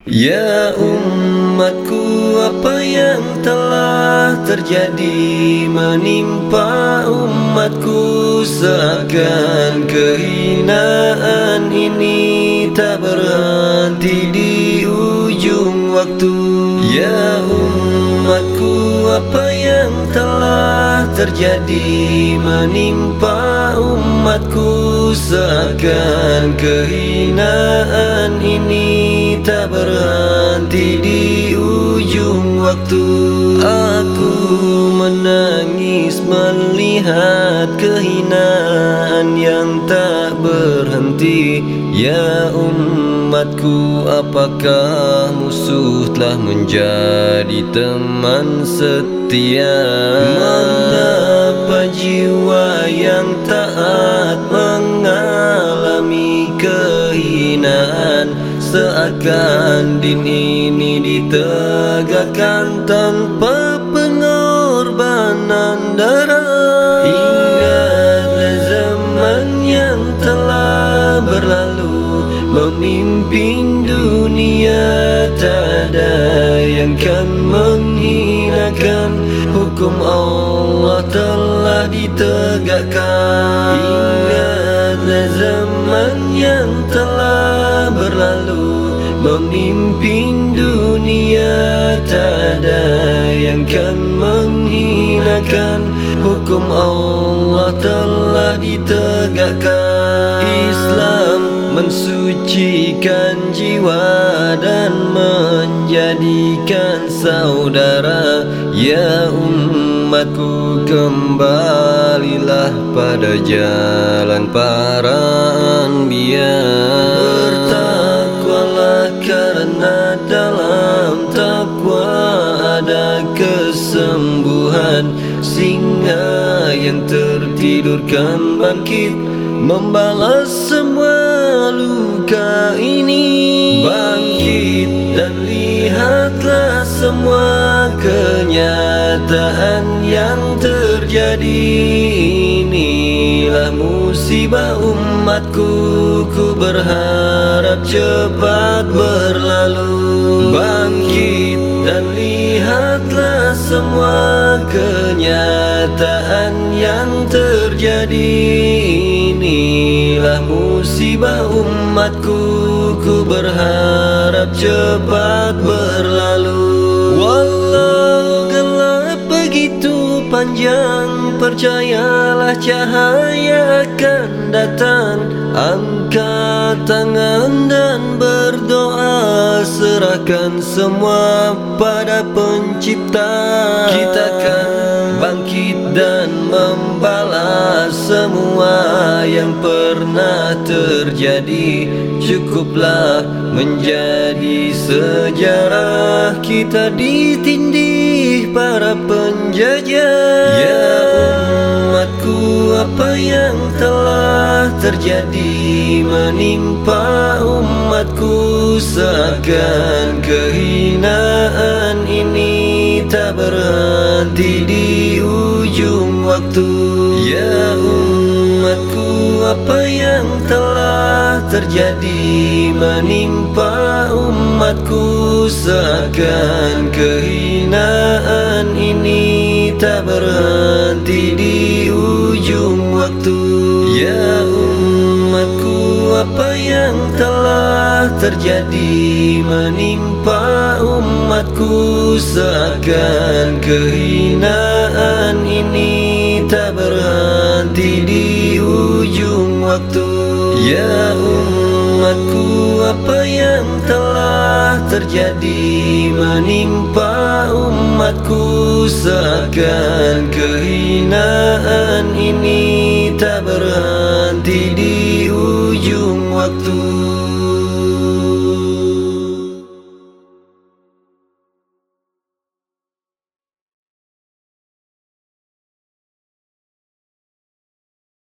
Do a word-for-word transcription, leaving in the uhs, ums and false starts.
Ya umatku, apa yang telah terjadi menimpa umatku, seakan kehinaan ini tak berhenti di ujung waktu. Ya umatku, apa yang telah terjadi menimpa umatku, seakan kehinaan ini tak berhenti di ujung waktu. Aku menangis melihat kehinaan yang tak berhenti. Ya umatku, apakah musuh telah menjadi teman setia? Mengapa jiwa yang taat mengalami kehinaan, seakan din ini ditegakkan tanpa pengorbanan darah? Ingatlah zaman yang telah berlalu, memimpin dunia tak ada yang kan menghinakan. Hukum Allah telah ditegakkan. Ingatlah zaman yang telah berlalu, memimpin dunia tak ada yang kan menghinakan. Hukum Allah telah ditegakkan. Islam mensucikan jiwa dan menjadikan saudara. Ya umatku, kembalilah pada jalan para anbiya. Bertakwalah karena dalam takwa ada kesembuhan. Singa yang tertidur kan bangkit, membalas semua luka ini. Bangkit dan lihatlah semua kenyataan yang terjadi. Inilah musibah umatku, ku berharap cepat berlalu. Bangkit dan lihatlah semua kenyataan yang terjadi. Inilah musibah umatku, ku berharap cepat berlalu. Walau gelap begitu panjang, percayalah cahaya akan datang. Angkat tangan dan berdoa, serahkan semua pada Pencipta. Kita akan bangkit dan membalas semua yang pernah terjadi. Cukuplah menjadi sejarah, kita ditindih para penjajah. Ya umatku, apa yang telah terjadi menimpa umatku, seakan kehinaan ini tak berhenti di ujung waktu. Ya umatku, apa yang telah terjadi menimpa umatku, seakan kehinaan ini tak berhenti di ujung waktu. Ya umatku, apa yang telah terjadi menimpa umatku, seakan kehinaan ini tak berhenti di ujung waktu. Ya umatku, apa yang telah terjadi menimpa umatku, seakan kehinaan ini tak berhenti di ujung waktu.